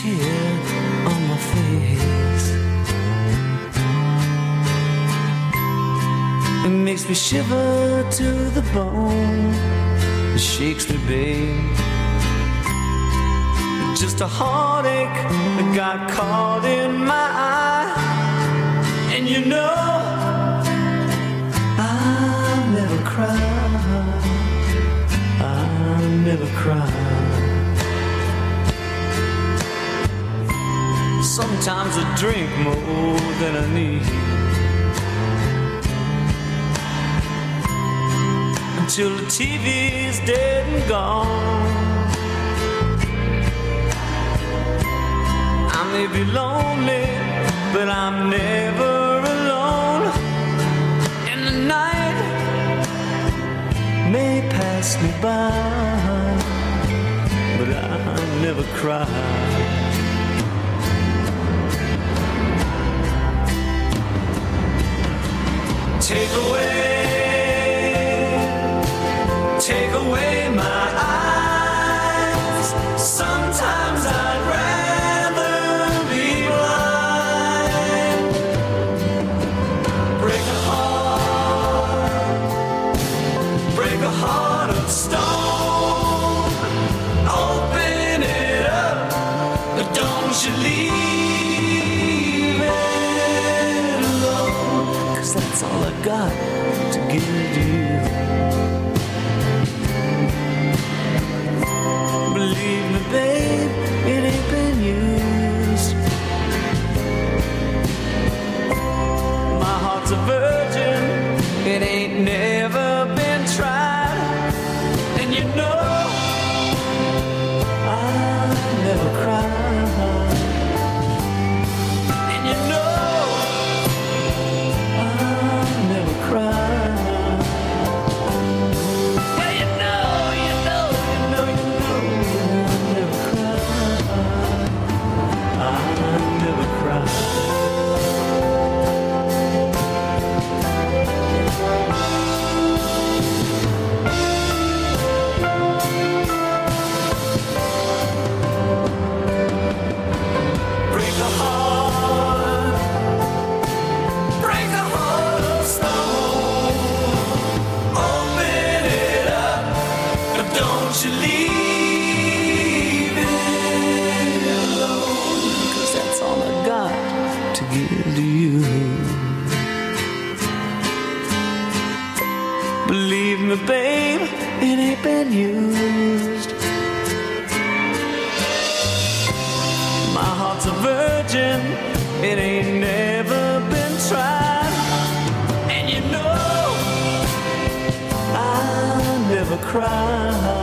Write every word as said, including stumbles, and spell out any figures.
tear on my face. It makes me shiver to the bone. It shakes me, babe. Just a heartache that got caught in my eye. And you know I'll never cry. I'll never cry. Sometimes I drink more than I need, until the T V's dead and gone. I may be lonely, but I'm never alone. And the night may pass me by, but I never cry. Take away, take away my eyes. Sometimes I'd rather be blind. Break a heart, break a heart of stone. Open it up, but don't you leave it alone. 'Cause that's all I got to give to you. Believe me, babe, it ain't been used. My heart's a virgin, it ain't never been tried. And you know I'll never cry. And you know I'll never cry. Yeah, you know, you know, you know, you know I'll never cry. I'll never cry. Break a heart, break a heart of stone. Open it up, but don't you leave it alone. 'Cause that's all I got to give to you. Believe me, babe, it ain't been used. My heart's a virgin, it ain't never been tried. And you know I'll never cry.